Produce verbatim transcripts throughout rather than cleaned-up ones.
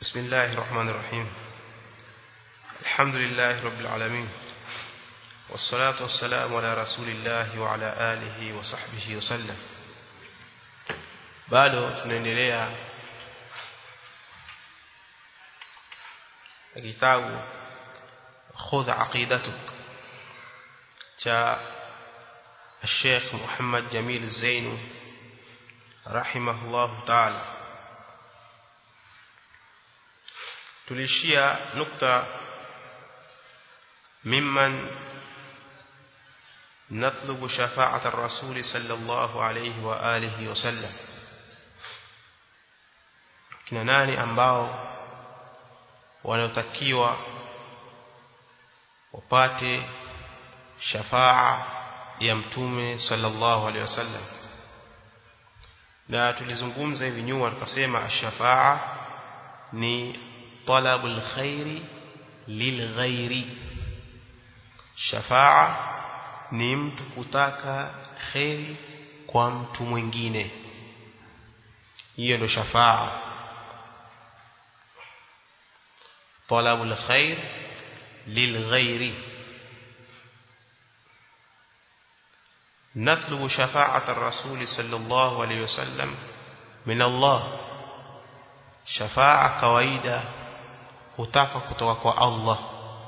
بسم الله الرحمن الرحيم. الحمد لله رب العالمين، والصلاة والسلام على رسول الله وعلى آله وصحبه وسلم. bado tunaendelea kitabu خذ عقيدتك cha الشيخ محمد جميل الزين رحمه الله تعالى. tulishia nukta mimman natlubu shafa'at ar-rasul sallallahu alayhi wa alihi wa sallam, kina nani ambao wanaotakiwa wapate shafa'a ya mtume sallallahu alayhi wasallam. Na tulizungumza hivi nyuma tukasema ash-shafa'a ni talabul khairi lil ghairi. Shafa'a ni mtu kutaka khairi kwa mtu mwingine, hiyo ndio shafa'a. Talabul khair lil ghairi. نطلب شفاعة الرسول صلى الله عليه وسلم من الله. شفاعة kawaida hutaka kutoka kwa Allah,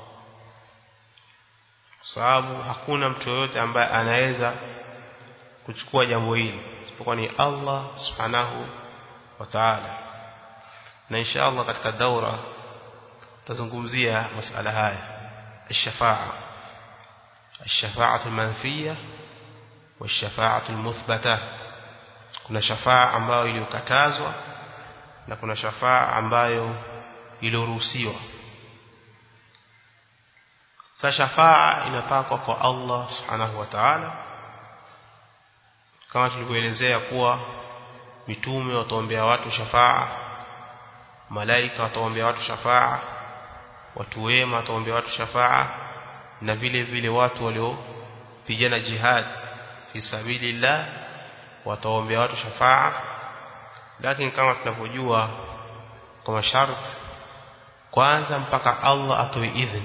sababu hakuna mtu yote ambaye anaweza kuchukua jambo hili isipokuwa ni Allah subhanahu wa ta'ala. Na inshallah katika daura tutazungumzia masuala haya, الشفاعة الشفاعة المنفية والشفاعة المثبتة. kuna shafa'a ambayo iliyokatazwa na kuna shafa'a ambayo iliyoruhusiwa. Sasa shafa'a inatakwa kwa Allah subhanahu wa ta'ala, kama tulivyoelezea kuwa mitume wataombea watu shafa'a, malaika wataombea watu shafa'a, watu wema wataombea watu shafa'a, na vile vile watu waliopigana jihad fi sabilillah wataombea watu shafa'a. Lakini kama tunavyojua kwa masharti, kwanza mpaka Allah atoe idhini,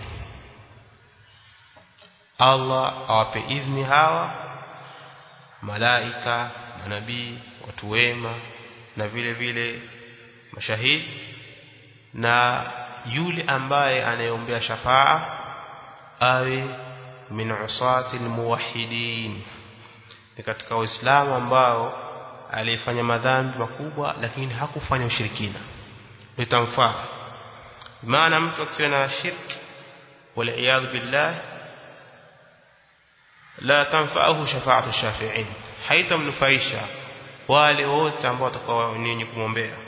Allah awape idhini hawa malaika, manabii, watu wema na vile vile mashahidi, na yule ambaye anayeombea shafa'a awe min usati almuwahhidin, ni katika waislamu ambao alifanya madhambi makubwa lakini hakufanya ushirikina, litamfaa. Maana mtu akiwa na shirki wal iyad billah la tanfa'uhu shafa'atu shafi'in, haitamnufaisha wale wote ambao watakuwa ni wenye kumwombea.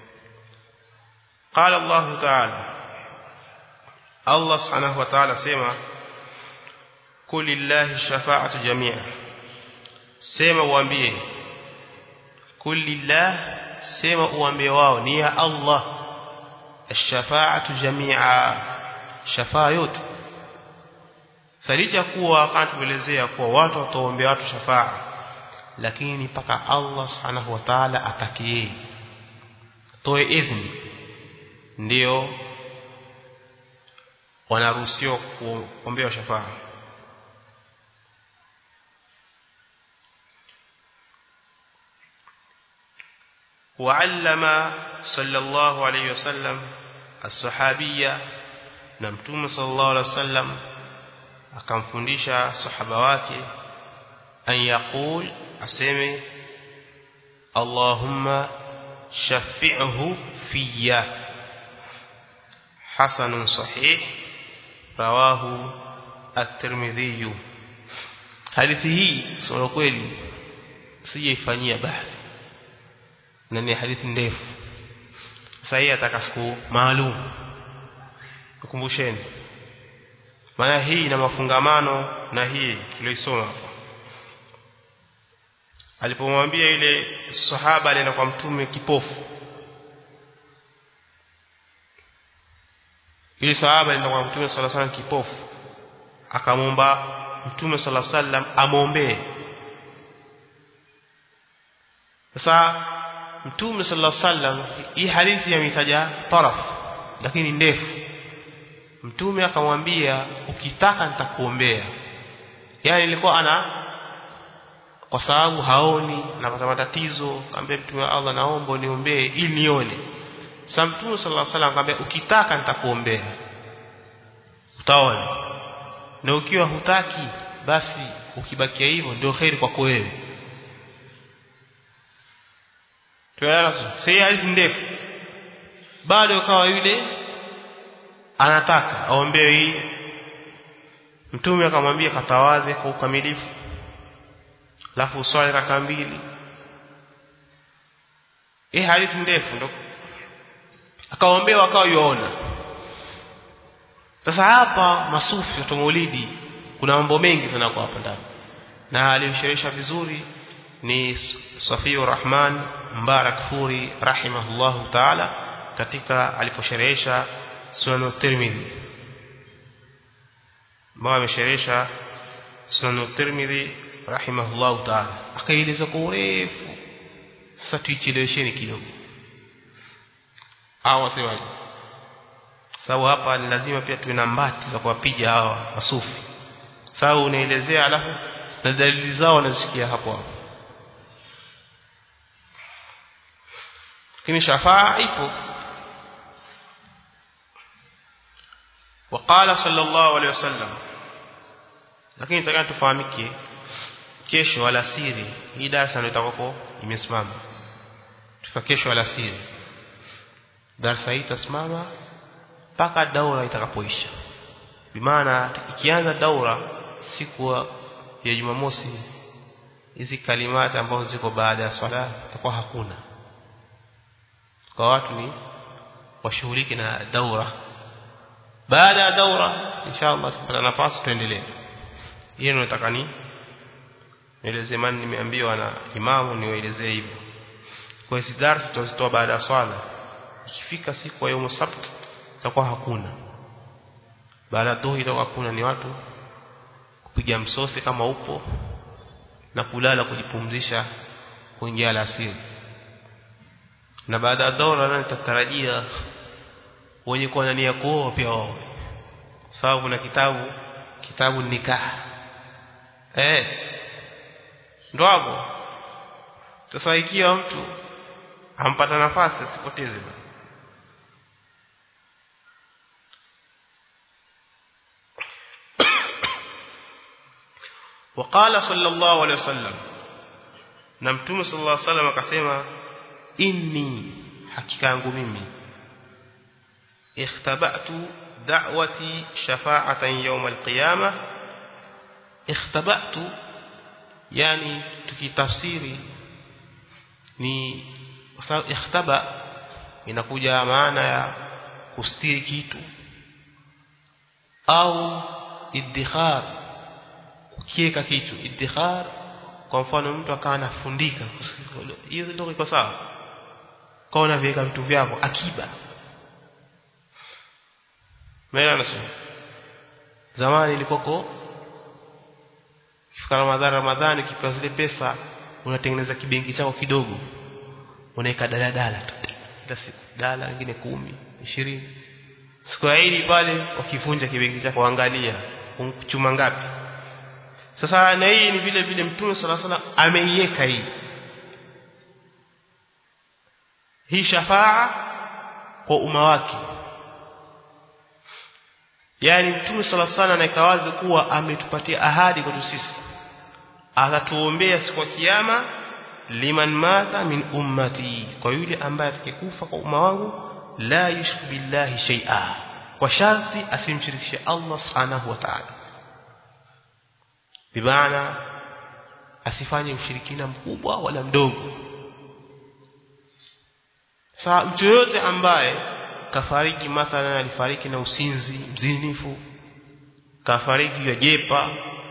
Qala Allah ta'ala, Allah subhanahu wa ta'ala sema kulillahi shafa'atu jami'a, sema uambie kulillah, sema uambie wao ni ya Allah ash-shafa'atu jami'a, shafa'a yote. Salicha kuwa kama tuelezea kuwa watu wataombea watu shafa'a, lakini mpaka Allah subhanahu wa ta'ala atakie toe idhini ndio wanaruhusiwa kuombea shafa'a. وعلم صلى الله عليه وسلم الصحابية، na mtume sallallahu alaihi wasallam akamfundisha sahaba wake an yaqul, aseme Allahumma shafi'hu fiyya. hasanun sahih rawahu at-Tirmidhi. hadithi hii sio kweli, sijaifanyia bahthi na ni hadithi ndefu. Sasa hii ataka siku maalum kukumbusheni, maana hii ina mafungamano na hii tuliosoma hapa. Alipomwambia ile sahaba alienda kwa mtume kipofu, ile sahaba alienda kwa mtume sallallahu alaihi wasallam kipofu, akamwomba mtume sallallahu alaihi wasallam amwombee. Sasa mtume sallallahu alaihi wasallam hii hadithi yametaja taraf lakini ndefu. Mtume akamwambia ukitaka nitakuombea. Yani ilikuwa ana kwa sababu haoni na kupata matatizo, akamwambia Mtume wa Allah naomba uniombee ili nione. Sasa Mtume sallallahu alaihi wasallam akamwambia ukitaka nitakuombea. Utaona. Na ukiwa hutaki basi ukibakia hivyo ndio khairi kwako wewe. Tuelewana? Si hadithi ndefu. Bado kawa yule anataka aombewe hii. Mtume akamwambia katawaze kwa ukamilifu. Alafu uswali raka mbili. Hii hadithi ndefu ndo akaombewa akawa yuona. Sasa hapa masufi wa Maulidi kuna mambo mengi sana kwa hapa ndani. Na alimsherehesha vizuri ni Safiur Rahman Mubarak Furi rahimahullahu ta'ala katika aliposherehesha Sunan at-Tirmidhi. Mwa amesherehesha Sunan at-Tirmidhi rahimahullahu ta'ala. Akaeleza kwa urefu. Sasa tuichelewesheni kidogo. Hawa semaje? Sababu hapa ni lazima pia tuwe na mbati za kuwapiga hawa masufi. Sababu unaelezea alafu na dalili zao nazisikia hapo hapo. Lakini shafaa ipo. Waqala sallallahu alayhi wasallam. Lakini nataka tufahamike kesho alasiri hii darasa ndio itakuwa imesimama. Tufa kesho alasiri. Darasa hii itasimama mpaka daura itakapoisha. Bimaana ikianza daura siku ya Jumamosi hizi kalimati ambazo ziko baada ya swala itakuwa hakuna. Kwa watu ni washughulike na daura. Baada ya daura inshallah tupata nafasi tuendelee. Hiyo ndio nataka ni nieleze mani nimeambiwa na imamu niwaelezee hivyo. Kwa hiyo darasa tutazitoa baada ya swala. Ikifika siku ya Yom Sabt itakuwa hakuna. Baada ya dhuhuri itakuwa hakuna, ni watu kupiga msosi kama upo na kulala kujipumzisha kuingia alasiri. Na baada ya daura na nitatarajia wenye kuwa na nia kuoa pia wao. Sababu kuna kitabu kitabu nikah. Eh. Ndio hapo. Sasa ikiwa mtu ampata nafasi asipoteze. وقال صلى الله عليه وسلم نمتم صلى الله عليه وسلم akasema inni hakika yangu mimi ikhtaba'tu da'wati shafa'atan yawm al-qiyamah. Ikhtaba'tu yani tukitafsiri ni sababu ikhtaba inakuja maana ya kustiri kitu au iddikhar kukieka kitu. Iddikhar kwa mfano mtu akawa anafundika, hiyo ndio iko sawa. Kwa unaviweka vitu vyako akiba. Mimi nasema zamani ilikuwa kifika Ramadhani Ramadhani kipa zile pesa unatengeneza kibenki chako kidogo, unaweka dala dala tu kila siku, dala nyingine kumi ishirini. Siku hili pale wakivunja kibenki chako angalia unachuma ngapi. Sasa na hii ni vile vile Mtume sallallahu alaihi wasallam ameiweka hii hii shafaa kwa umma wake. Yani Mtume sallallahu alaihi wasallam anakawazi kuwa ametupatia ahadi kwetu sisi, atatuombea siku ya kiyama liman mata min ummati, kwa yule ambaye atakayekufa kwa umma wangu, la yushrik billahi shay'a, kwa sharti asimshirikishe Allah subhanahu wa ta'ala. Bimaana asifanye ushirikina mkubwa wala mdogo. Sasa mtu yote ambaye kafariki, mathalan alifariki na usinzi, mzinifu, kafariki ya jepa,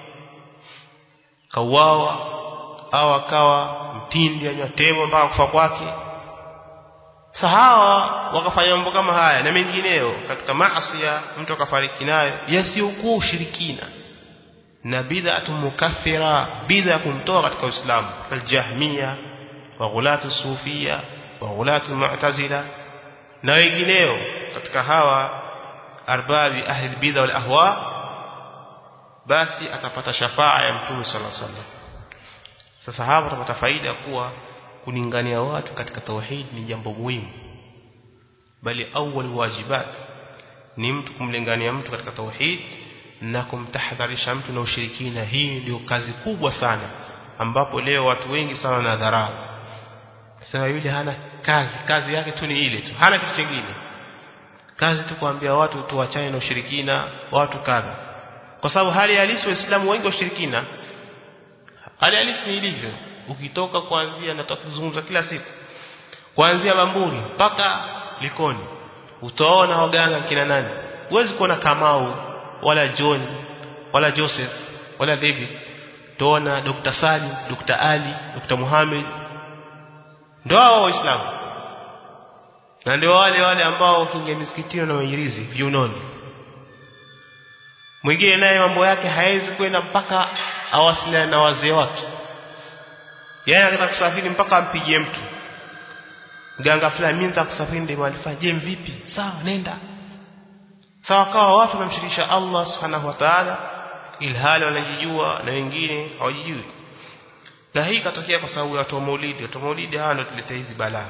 kauawa au akawa mtindi anywa tembo mpaka kufa kwake, sahawa wakafanya mambo kama haya na mengineo katika maasi mtu akafariki nayo yasiyokuwa ushirikina na bid'atu mukaffira, bid'a kumtoa katika Uislamu, al-Jahmiyya wa ghulatu Sufiyya wa ghulatu Mu'tazila na wengineo katika hawa arbabi ahli bid'a wal ahwa, basi atapata shafaa ya Mtume sallallahu alaihi wasallam. Sasa hapa tutapata faida kuwa kulingania watu katika tauhid ni jambo muhimu, bali awwal wajibat ni mtu kumlingania mtu katika tauhid na kumtahadharisha mtu na ushirikina. Hii ndio kazi kubwa sana, ambapo leo watu wengi sana wanadharau. Sasa yule hana kazi, kazi yake tu ni ile tu, hana kitu kingine. Kazi tu kuambia watu tuachane na ushirikina, watu kadha. Kwa sababu hali halisi waislamu wengi washirikina. Hali halisi ni ilivyo. Ukitoka kuanzia na tutazungumza kila siku, kuanzia Bamburi mpaka Likoni, utaona waganga kina nani. Huwezi kuona Kamau wala John wala Joseph wala David. Utaona Dr. Salim, Dr. Ali, Dr. Muhammad. Ndio hao waislamu. Na ndio wale wale ambao ukiingia misikitini na majirizi viunoni. Mwingine naye mambo yake haiwezi kwenda mpaka awasiliane na wazee wake. Yeye anataka kusafiri mpaka ampigie mtu. Mganga fulani, mimi nataka kusafiri ndio malifanya. Je, vipi? Sawa, nenda. Sawa, kawa watu wanamshirikisha Allah subhanahu wa ta'ala ilhali wanajijua na wengine hawajijui. Na hii katokea kwa sababu ya watu wa Maulidi. Watu wa Maulidi hawa ndio tuletea hizi balaa.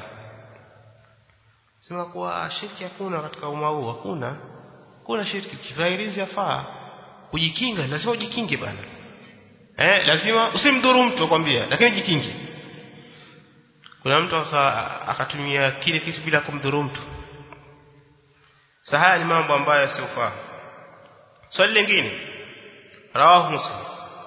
Sema kuwa shirki hakuna katika umma huu, hakuna. Kuna shirki, kivairizi yafaa. Kujikinga, lazima ujikinge bana. Eh, lazima usimdhuru mtu akwambia, lakini jikinge. Kuna mtu akatumia kile kitu bila kumdhuru mtu. Sahaya ni mambo ambayo yasiyofaa. Swali lingine, rawahu Muslim.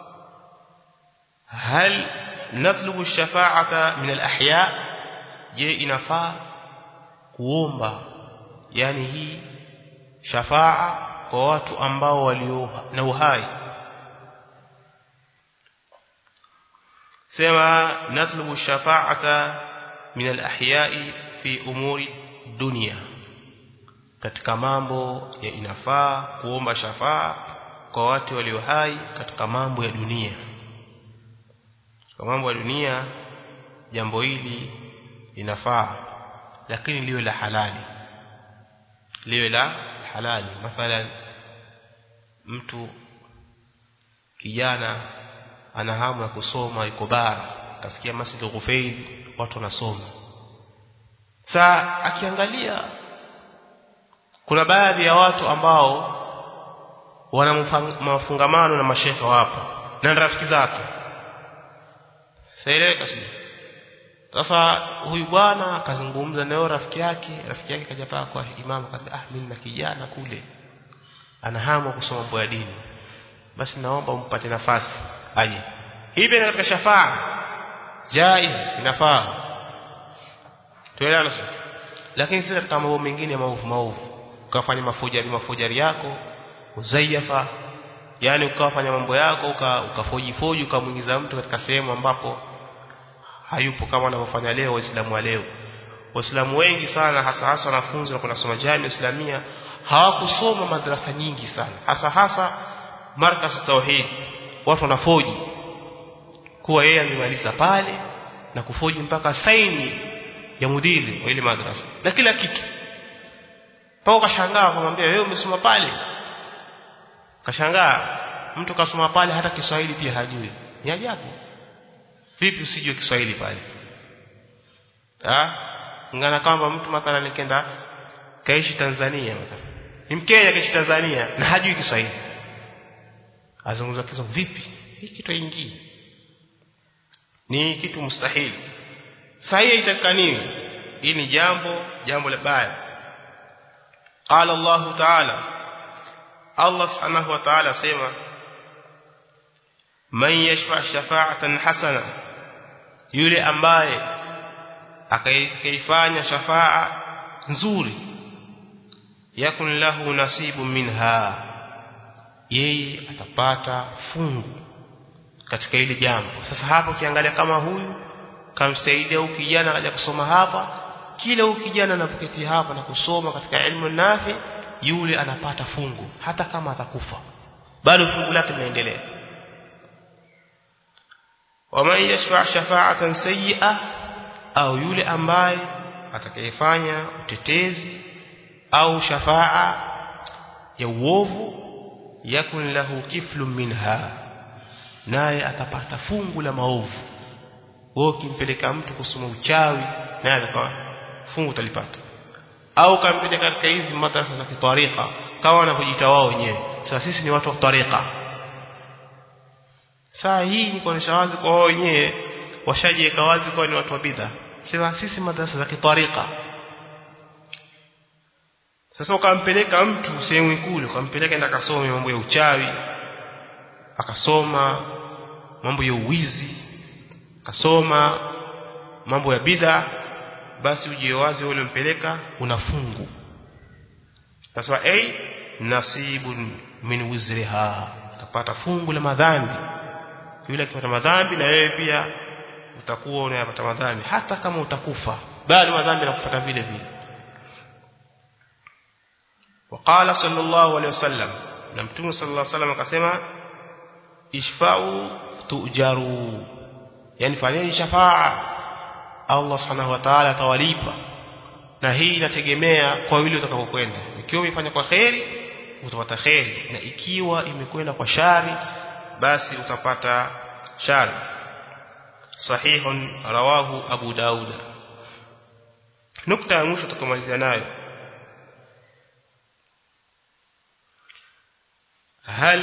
Hal natlubu ash-shafa'ata min al-ahya? Je, inafaa kuomba yani hii shafaa kwa watu ambao walio na uhai? Sema natlubu shafa'ata min al-ahya'i fi umuri dunya. Katika mambo ya inafaa kuomba shafaa kwa watu walio hai katika mambo ya dunia. Kwa mambo ya dunia jambo hili inafaa, lakini liwe la halali. Liwe la halali. Mathalan mtu kijana ana hamu ya kusoma, yuko bara, kasikia Masjid al-Ghufayl watu wanasoma. Sasa akiangalia kuna baadhi ya watu ambao wana mafungamano na mashekha wapo na rafiki zake. Saelewa kasudi. Sasa huyu bwana akazungumza na rafiki yake, rafiki yake kaja paka kwa imamu akamwambia, ah, mimi na kijana kule ana hamu kusoma mambo ya dini. Basi naomba umpate nafasi aje. Hii pia katika shafaa jaiz, inafaa. Tuelewana. Lakini sisi katika mambo mengine maovu maovu, ukafanya mafujari mafujari yako, uzaifa, yani ukafanya mambo yako ukafoji foji ukamuingiza mtu katika sehemu ambapo hayupo, kama wanavyofanya leo waislamu wa leo. Waislamu wengi sana, hasa hasa wanafunzi na kunasoma jamii islamia, hawakusoma madrasa nyingi sana, hasa hasa markaz tauhid. Watu wanafoji kuwa yeye amemaliza pale na kufoji mpaka saini ya mudiri wa ile madrasa na kila kitu. Pao kashangaa kumwambia wewe umesoma pale. Kashangaa mtu kasoma pale hata Kiswahili pia hajui. Ni ajabu. Vipi usijue Kiswahili pale? Ah, ngana kama mtu mathalan nikenda kaishi Tanzania mathalan. Ni Mkenya kaishi Tanzania na hajui Kiswahili. Azungumza Kiswahili vipi? Hii kitu ingii. Ni kitu mustahili. Sahihi itakaniwi. Hii ni jambo jambo la baya. Qala Allah Ta'ala, Allah Subhanahu wa Ta'ala sema, man yashfa' shafa'atan hasana, yule ambaye akaifanya shafa'a nzuri, yakun lahu nasibun minha, yeye atapata fungu katika ile jambo. Sasa hapo kiangalia kama huyu kamsaidia huyu kijana akaja kusoma hapa, kila huyu kijana anapoketi hapa na kusoma katika ilmu nafi, yule anapata fungu hata kama atakufa, bado fungu lake linaendelea. Wa man yashfa' shafa'atan sayyi'ah, au yule ambaye atakayefanya utetezi au shafaa ya uovu yakun lahu kiflun minha, naye atapata fungu la maovu. Wewe ukimpeleka mtu kusoma uchawi, naye atakuwa fungu utalipata. Au kampeleka katika hizi madrasa za kitariqa kama wanapojiita wao wenyewe, sasa sisi ni watu wa tariqa. Saa hii ni kuonesha wazi kwa wao wenyewe, washajiweka wazi kwa ni watu wa bid'a. Sema sisi madrasa za kitariqa. Sasa ukampeleka mtu sehemu kule, ukampeleka enda akasome mambo ya uchawi, akasoma mambo ya uwizi, akasoma mambo ya bid'a, basi uje wazi wale mpeleka unafungu. Sasa ai nasibun min wizriha, utapata fungu la madhambi. Yule akipata madhambi na wewe pia utakuwa unayapata madhambi, hata kama utakufa bali madhambi yanakufuata vile vile. وقال صلى الله عليه وسلم, na Mtume صلى الله عليه وسلم akasema ishfa'u tujaru, yani fanyeni shafaa, Allah subhanahu wa ta'ala atawalipa. Na hii inategemea kwa yule utakapokwenda. Ikiwa umefanya kwa khairi utapata khairi, na ikiwa imekwenda kwa shari basi utapata shari. Sahihun rawahu Abu Daud. Nukta ya mwisho tukamalizia nayo, هل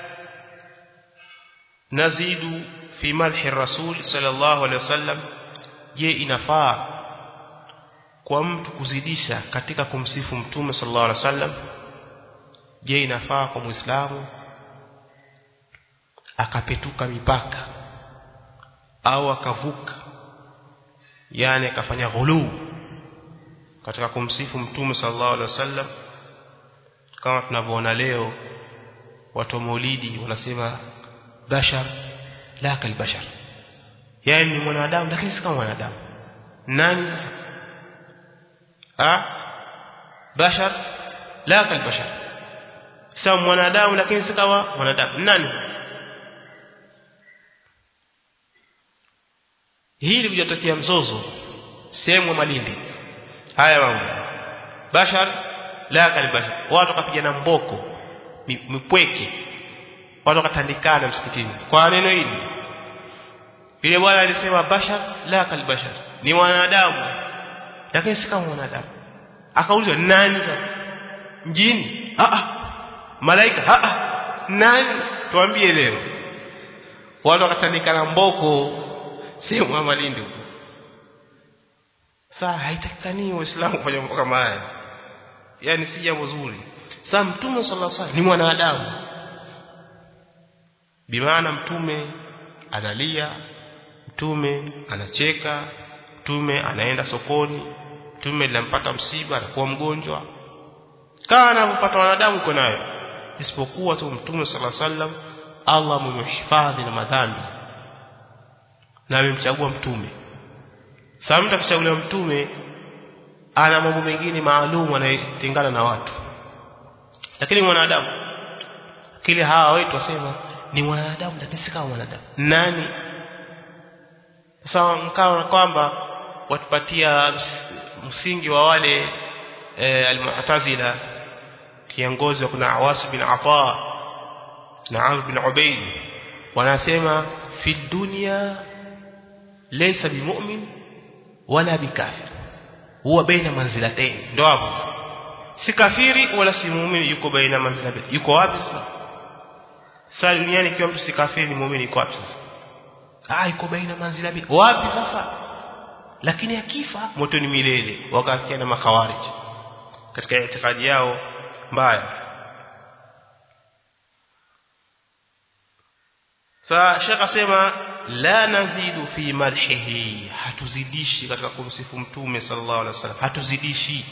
نزيد في مدح الرسول صلى الله عليه وسلم؟ je inafaa kwa mtu kuzidisha katika kumsifu mtume sallallahu alaihi wasallam? Je inafaa kwa muislamu akapetuka mipaka au akavuka, yani akafanya ghulu katika kumsifu mtume sallallahu alaihi wasallam, kama tunavyoona leo watu wa maulidi wanasema bashar la kal bashar, yani mwanadamu lakini si kama mwanadamu. Nani sasa? Ah, bashar la kal bashar, sawa mwanadamu lakini si kama mwanadamu. Nani? Hili lijatokea mzozo sehemu ya Malindi. Haya mambo bashar la kal bashar, watu wakapigana mboko mipweke, watu wakatandikana msikitini kwa neno hili. Yule bwana alisema bashar la kal bashar, ni mwanadamu lakini si kama mwanadamu. Akaulizwa nani sasa? Jini? Ah ah. Malaika? Ah ah. Nani? Tuambie leo. Watu wakatandikana mboko sehemu ya Malindi huko. Sasa haitakani Uislamu kufanya mambo kama haya, yani si jambo zuri. Sasa mtume sallallahu alaihi wasallam ni mwanadamu, bimaana mtume analia, mtume anacheka, mtume anaenda sokoni, mtume linampata msiba anakuwa mgonjwa, kana anapata wanadamu uko nayo. Isipokuwa tu mtume sallallahu alaihi wasallam Allah mumhifadhi na madhambi na amemchagua mtume. Sasa mtu akichaguliwa mtume ana mambo mengine maalum anayetengana na watu, lakini mwanadamu kile hawa wetu wasema ni mwanadamu lakini si kama mwanadamu. Nani? Sasa mkao kwamba watupatia msingi wa wale e, al-Mu'tazila, kiongozi wa kuna Awas bin Ata na Amr bin Ubayd, wanasema fi dunya laysa bimu'min wala bikafir, huwa baina manzilatayn. Ndio hapo, si kafiri wala si muumini, yuko baina manzilatayn. Yuko wapi sasa? Sasa duniani kiwa mtu si kafiri ni muumini, yuko wapi sasa? Ah, yuko baina manzilatayn. Wapi sasa? Lakini akifa moto ni milele. Wakafikia na makhawarij katika itikadi yao mbaya. Sasa Sheikh asema la nazidu fi madhihi, hatuzidishi katika kumsifu mtume sallallahu alaihi wasallam, hatuzidishi.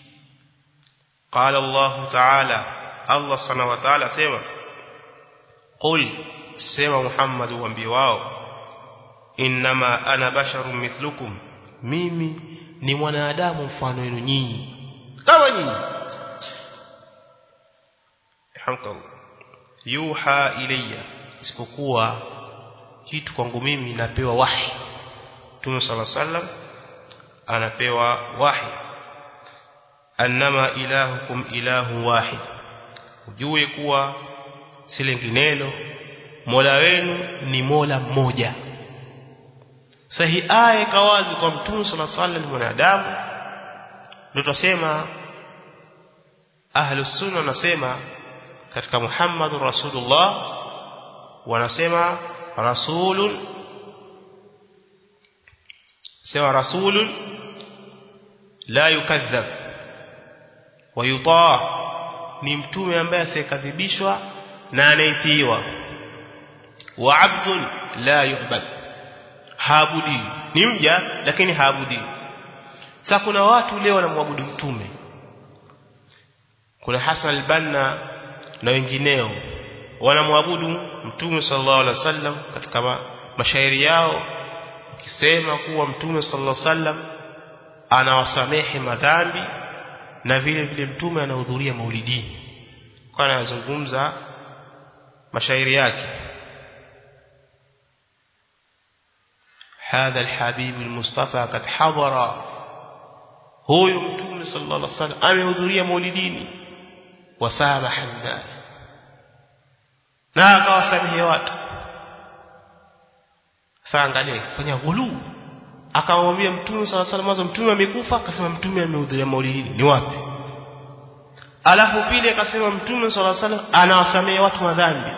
Qala Allah ta'ala, Allah subhanahu wa ta'ala sema qul, sema Muhammad waambie wao, inma ana basharun mithlukum, mimi ni mwanadamu mfano wenu nyinyi kama nyinyi. Hamdulillah, yuha ilayya, isipokuwa kitu kwangu mimi napewa wahi. Mtume sallallahu alaihi wasallam anapewa wahi annama ilahukum ilahu wahid ujue kuwa si linginelo Mola wenu ni Mola mmoja sahi aya kawazi kwa Mtume sallallahu alaihi wasallam mwanadamu ndio tusema ahlus sunna nasema katika Muhammadur Rasulullah wanasema rasulun sema rasulun la yukadhab wa yutaa ni mtume ambaye asikadhibishwa na anaitiwa wa abdun la yu'bad haabudi ni mja lakini haabudi sasa kuna watu leo wanamwabudu mtume kuna Hassan al-Banna na wengineo wanamwabudu mtume sallallahu alaihi wasallam katika mashairi yao wakisema kuwa mtume sallallahu alaihi wasallam anawasamehe madhambi na vile vile mtume anahudhuria maulidini kwa anazungumza mashairi yake هذا الحبيب المصطفى قد حضر huyu mtume sallallahu alaihi wasallam amehudhuria maulidini wasamaha an-nas na akawasamehe watu sasa angalia fanya ghulu akamwambia mtume sallallahu alaihi wasallam mtume amekufa akasema mtume amehudhuria maulidini ni wapi alafu pili akasema mtume sallallahu alaihi wasallam anawasamehe watu madhambi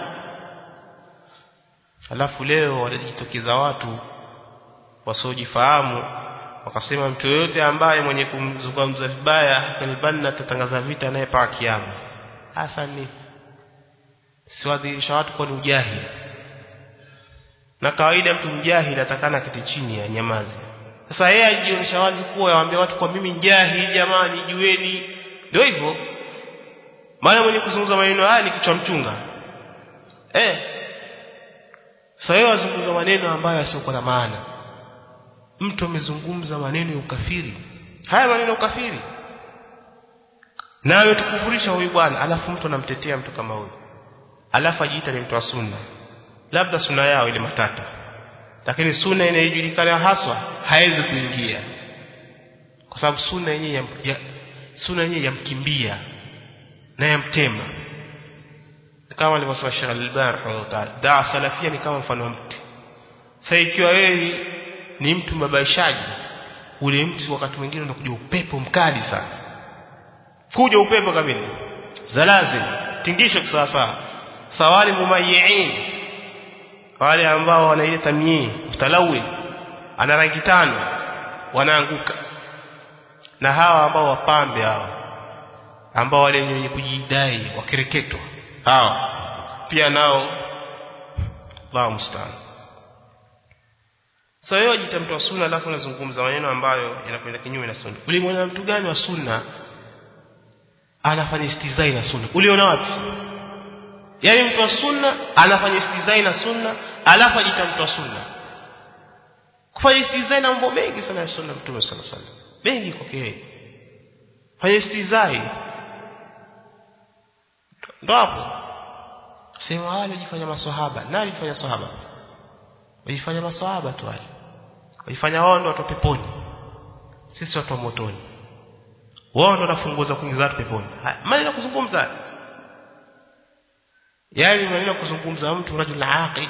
alafu leo walijitokeza watu wasiojifahamu wakasema mtu yote ambaye mwenye kumzungumza vibaya Hassan al-Banna tutangaza vita naye pa kiyama Hassan siwadhirisha watu kwa ujahili na kawaida mtu mjahili atakana kiti chini ya nyamazi sasa yeye ajionyesha wazi kuwa yaambia watu kwa mimi jahili jamani jueni ndio hivyo maana mwenye kuzungumza maneno haya ni kichwa mchunga eh sasa yeye azungumza maneno ambayo yasiokuwa na maana mtu amezungumza maneno ya ukafiri haya maneno ya ukafiri na ametukufurisha huyu bwana alafu mtu anamtetea mtu kama huyu alafu ajiita ni mtu wa sunna labda sunna yao ile matata lakini sunna inayojulikana haswa haiwezi kuingia kwa sababu sunna yenyewe ya, sunna yenyewe yamkimbia na yamtema kama alivyosema Sheikh Al-Albani rahimahullah da salafia ni kama mfano wa mti sasa ikiwa wewe ni mtu mabaishaji ule mtu wakati mwingine unakuja upepo mkali sana kuja upepo kamili zalazim tingisho kisasa sawali mumayyin wale ambao wana ile tamyi utalawi ana rangi tano wanaanguka na hawa ambao wapambe hao ambao wale wenye kujidai wakireketwa hao pia nao Allahu musta'an sasa wewe jita mtu wa sunna alafu unazungumza maneno ambayo yanakwenda kinyume na sunna ulimwona mtu gani wa sunna anafanya istizai na sunna uliona wapi yani mtu wa sunna anafanya istizai na sunna alafu ajita mtu wa sunna kufanya istizai na mambo mengi sana ya sunna mtume sallallahu alaihi wasallam mengi kwa yeye fanya istizai ndio hapo sema wale jifanya maswahaba nani alifanya sahaba wajifanya maswahaba tu wale wajifanya wao ndio watu peponi sisi watu wa motoni wao ndio wanafunguza kuingiza watu peponi maneno kuzungumza yani maneno kuzungumza mtu rajul aqil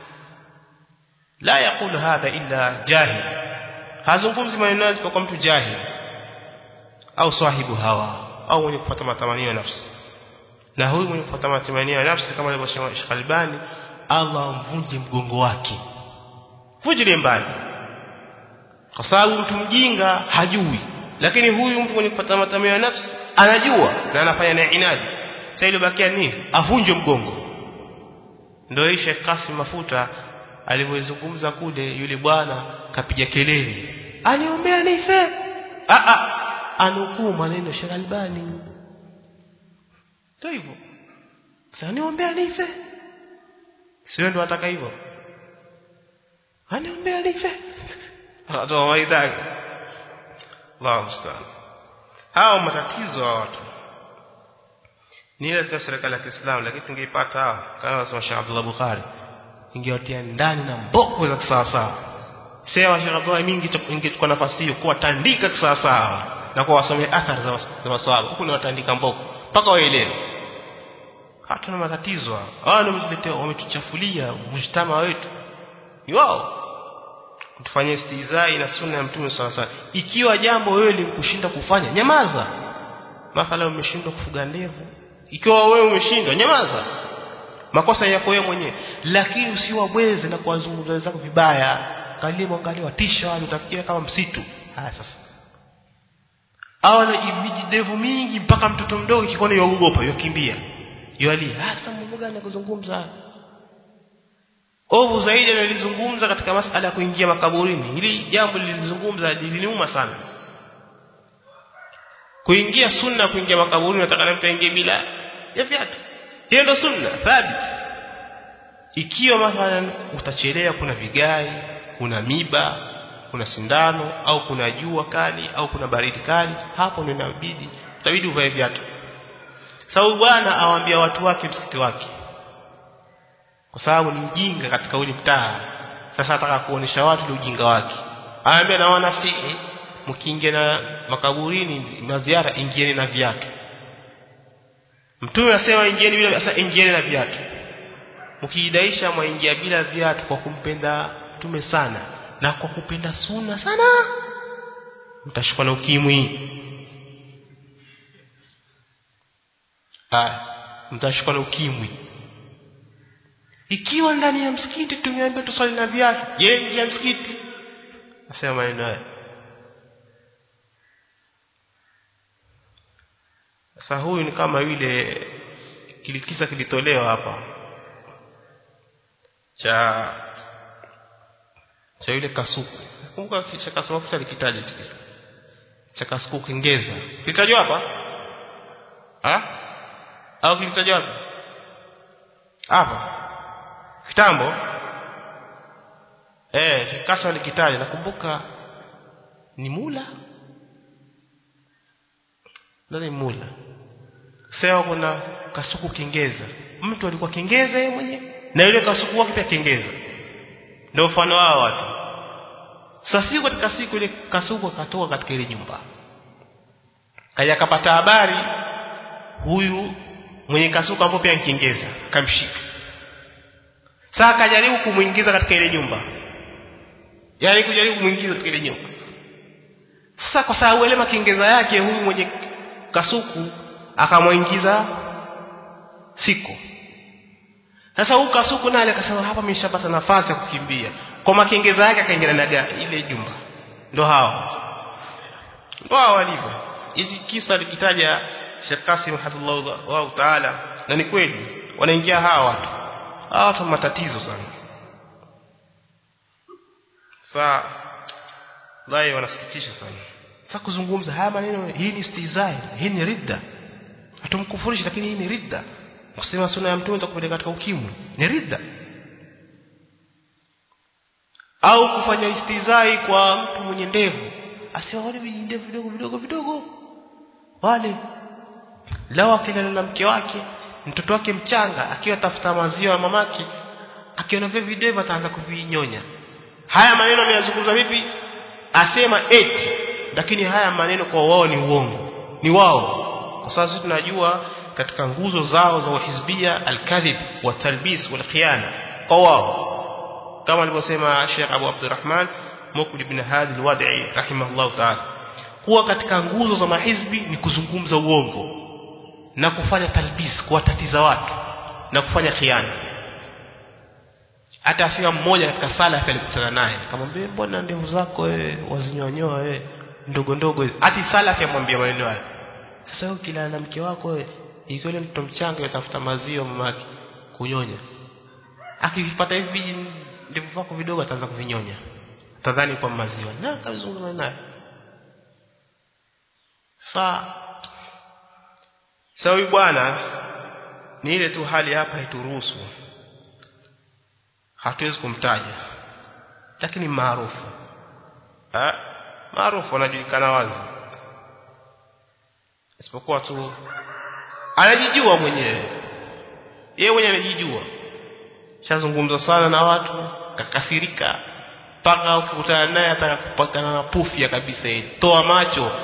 la yakulu hadha illa jahil hazungumzi maneno yake kwa mtu jahil au sahibu hawa au mwenye kufuata matamanio ya nafsi na huyu mwenye kufuata matamanio ya nafsi kama alivyosema Sheikh Albani Allah amvunje mgongo wake vunjile mbali kwa sababu mtu mjinga hajui lakini huyu mtu mwenye kufuata matamanio ya nafsi anajua na anafanya na inadi sasa ile bakia nini avunje mgongo ndio Sheikh Kasim Mafuta alivyozungumza kule yule bwana kapiga kelele aniombea nife a a anukuu maneno Sheikh Albani ndio hivyo sasa aniombea nife sio ndo ataka hivyo aniombea nife hata waidha Allahu musta'an hao matatizo wa watu ni ile katika serikali ya Kiislamu lakini tungeipata kama wasema Sheikh Abdullah Bukhari ingewatia ndani na mboko za kisawasawa Sema Sheikh Abdullah mingi ingechukua nafasi hiyo kwa tandika sawa sawa na kwa wasomee athari za za maswahaba huko ni watandika mboko mpaka waelewe. Hatuna matatizo hao. Hao ndio wametuletea wametuchafulia mujtama wetu. Ni wao. Tufanye istizai na sunna ya Mtume sallallahu alaihi wasallam. Ikiwa jambo wewe limekushinda kufanya, nyamaza. Mathalan umeshindwa kufuga ndevu, ikiwa wewe umeshindwa, nyamaza. Makosa yako wewe mwenyewe, lakini usiwabweze na kuwazungumza zako vibaya. Kalie mwangalie watisha wale utafikiria kama msitu. Haya sasa. Hawa na vijidevu mingi mpaka mtoto mdogo kikoni yuogopa, yukimbia. Yuali, hasa mambo gani ya kuzungumza? Ovu zaidi analizungumza katika masala ya kuingia makaburini. Hili jambo lilizungumza liliniuma sana. Kuingia sunna kuingia makaburini nataka mtu aingie bila ya viatu. Hiyo ndio sunna thabit. Ikiwa mathalan utachelea kuna vigai, kuna miba, kuna sindano au kuna jua kali au kuna baridi kali, hapo ndio inabidi itabidi uvae viatu. Sababu bwana awaambia watu wake msikiti wake. Kwa sababu ni mjinga katika ule mtaa. Sasa nataka kuonesha watu ile ujinga wake. Aambia na wanasihi mkiingia na makaburini na ziara ingieni na viatu. Mtume asema ingieni bila sasa ingieni na viatu. Mkiidaisha mwaingia bila viatu kwa kumpenda Mtume sana na kwa kupenda sunna sana, mtashikwa na ukimwi. Ah, mtashikwa na ukimwi. Ikiwa ndani ya msikiti tumeambiwa tusali na viatu, je, nje ya msikiti? Nasema maneno haya. Sasa huyu ni kama yule kilikisa kilitolewa hapa cha cha yule kasuku. Kumbuka kisha kasoma futa likitaja kisa cha kasuku Kiingereza. Kilitajwa hapa? Ah? Au kilitajwa hapa? Hapa. Kitambo eh kasa likitaja nakumbuka ni Mula nani Mula sema kuna kasuku Kiingereza, mtu alikuwa Kiingereza yeye mwenyewe na yule kasuku wake pia Kiingereza, ndio mfano wao watu. Sasa siku katika siku ile kasuku akatoka katika ile nyumba, kaja akapata habari huyu mwenye kasuku ambaye pia Kiingereza, kamshika. Sasa akajaribu kumuingiza katika ile nyumba, yaani kujaribu kumuingiza katika ile nyumba. Sasa kwa sababu ile Kiingereza yake huyu mwenye kasuku akamuingiza siku. Sasa huyu kasuku naye akasema hapa nimeshapata nafasi ya kukimbia. Kwa Kiingereza yake akaingia ndani ile nyumba. Ndio hao. Ndio hao walivyo. Hizi kisa likitaja Sheikh Kasim Hafidhullah wa Ta'ala, na ni kweli wanaingia hawa watu. Hawa watu matatizo sana. Sasa lai wanasikitisha sana. Sasa kuzungumza haya maneno, hii ni istizai, hii ni ridda. Hatumkufurishi lakini hii ni ridda. Kusema sunna ya Mtume itakupeleka katika ukimwi ni ridda. Au kufanya istizai kwa mtu mwenye ndevu, asiwa wale wenye ndevu vidogo vidogo vidogo wale, lao akilala na mke wake, mtoto wake mchanga akiwa tafuta maziwa ya mamake, akiona vile video ataanza kuvinyonya. Haya maneno anayazungumza vipi? Asema eti, lakini haya maneno kwa wao ni uongo, ni wao. Kwa sababu tunajua katika nguzo zao za uhizbia al-kadhib wa talbis wal khiyana kwa wao, kama alivyosema Sheikh Abu Abdurrahman Muqbil ibn Hadi al-Wadi'i rahimahullah ta'ala, kuwa katika nguzo za mahizbi ni kuzungumza uongo na kufanya talbis, kuwatatiza watu na kufanya khiana. Hata asiwa mmoja katika sala alikutana naye akamwambia mbona ndevu zako wewe wazinyonyoa wewe ndogo ndogo, hadi sala akamwambia maneno haya. Sasa wewe kila na mke wako wewe, ikiwa mtoto mchanga atafuta maziwa mamake kunyonya, akipata hivi ndevu zako vidogo ataanza kuvinyonya, tadhani kwa maziwa, na kazungumza naye. Sa sawi bwana, ni ile tu hali hapa haituruhusu, hatuwezi kumtaja, lakini maarufu ah maarufu anajulikana wazi, isipokuwa tu anajijua mwenyewe, yeye mwenyewe anajijua. Shazungumza sana na watu, kakasirika, paka ukikutana naye atakupakana na pufia kabisa hii toa macho.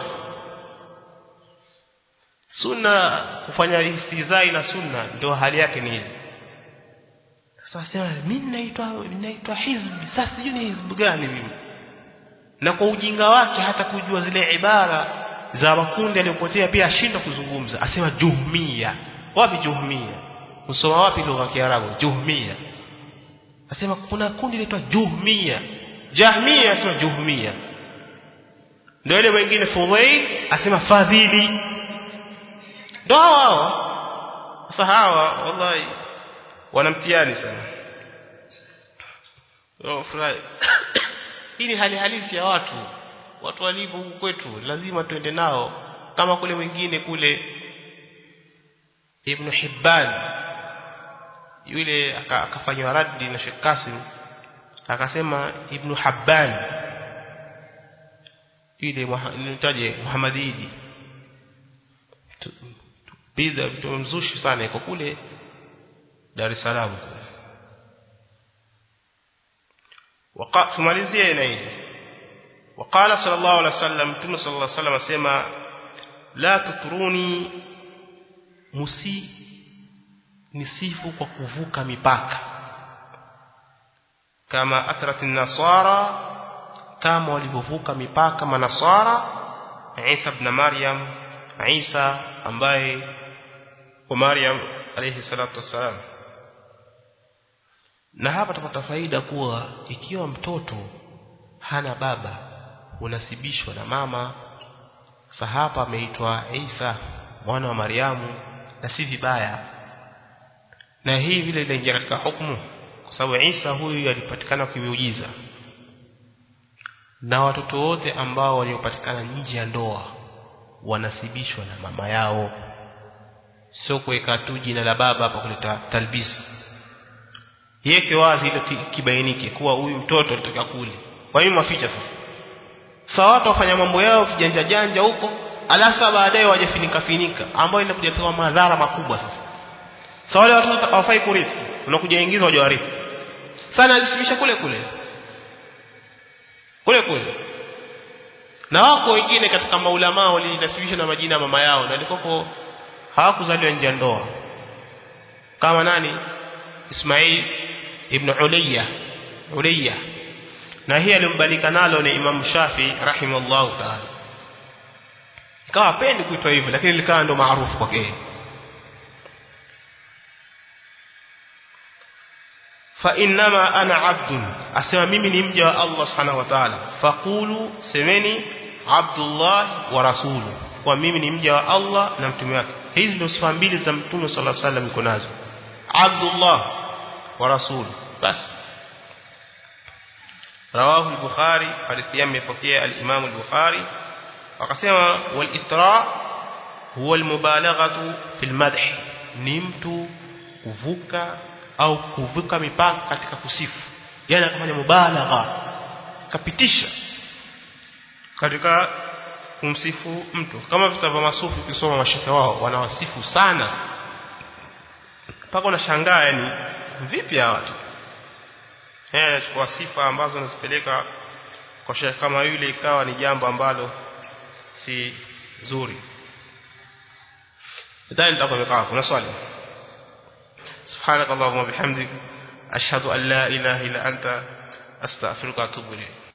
Sunna kufanya istizai na sunna ndio hali yake ni ile. Sasa sema mimi naitwa naitwa hizb, sasa sijui ni hizb gani mimi. Na kwa ujinga wake hata kujua zile ibara za makundi aliyopotea pia ashinda kuzungumza, asema juhmia. Wapi juhmia? Usoma wapi lugha ya Kiarabu juhmia? Asema kuna kundi linaitwa juhmia. Jahmia asema juhmia. Ndio ile wengine Fudhail asema fadhili. Ndio hao. Sasa hawa wallahi wanamtiani sana. Oh furahi. Hii ni hali halisi ya watu. Watu walivyo huku kwetu lazima tuende nao kama kule wengine kule Ibn Hibban yule akafanywa raddi na Sheikh Kasim akasema Ibn Habban yule nitaje Muhammadidi bidha vitu mzushi sana iko kule Dar es Salaam. Waqa tumalizie na hili. Waqala sallallahu alaihi wasallam, Mtume sallallahu alaihi wasallam asema la tutruni, musi nisifu kwa kuvuka mipaka, kama atrat an-nasara, kama walivyovuka mipaka manasara Isa ibn Maryam, Isa ambaye wa Maryam alayhi salatu wassalam. Na hapa tupata faida kuwa ikiwa mtoto hana baba unasibishwa na mama, sahaba ameitwa Isa mwana wa Maryamu, na si vibaya. Na hii vile inaingia katika hukumu kwa sababu Isa huyu alipatikana kwa miujiza. Na watoto wote ambao waliopatikana nje ya ndoa wanasibishwa na mama yao, sio kuweka tu jina la baba hapa kuleta talbisi. Yeke wazi ile kibainike kuwa huyu mtoto alitoka kule. Kwa nini maficha sasa? Sawa, watu wafanya mambo yao kijanja janja huko, alasa baadaye wajafinika finika ambao inakuja kutoa madhara makubwa sasa. Sawa, wale watu hawafai kurithi, unakuja ingiza waje warithi. Sana alisibisha kule kule. Kule kule. Na wako wengine katika maulama walinasibisha na majina ya mama yao na alikoko hawakuzaliwa nje ya ndoa. Kama nani? Ismail ibn Ulayya. Ulayya. Na hii alimbalika nalo ni Imam Shafi rahimahullah ta'ala. Ikawa pendi kuitwa hivyo lakini likawa ndo maarufu kwake. Fa innama ana abdun, asema mimi ni mja wa Allah subhanahu wa ta'ala. Faqulu, semeni Abdullah wa rasulu, kwa mimi ni mja wa Allah na mtume wake. Hizi ndio sifa mbili za Mtume sallallahu alaihi wasallam iko nazo, Abdullah wa rasulu. Bas. Rawahu al-Bukhari, hadithi imepokea al-Imam al-Bukhari. Wakasema wal itra huwa al-mubalaghatu fil madh, ni mtu kuvuka au kuvuka mipaka katika kusifu, yani akafanya mubalagha, kapitisha katika kumsifu mtu. Kama vitabu vya masufi ukisoma mashaka wao wanawasifu sana mpaka unashangaa, yani vipi hawa watu eh kwa sifa ambazo wanazipeleka kwa shekhi kama yule, ikawa ni jambo ambalo si zuri. Ndani nitapomekaa kuna swali. سبحانك اللهم وبحمدك أشهد أن لا إله إلا أنت أستغفرك وأتوب إليك.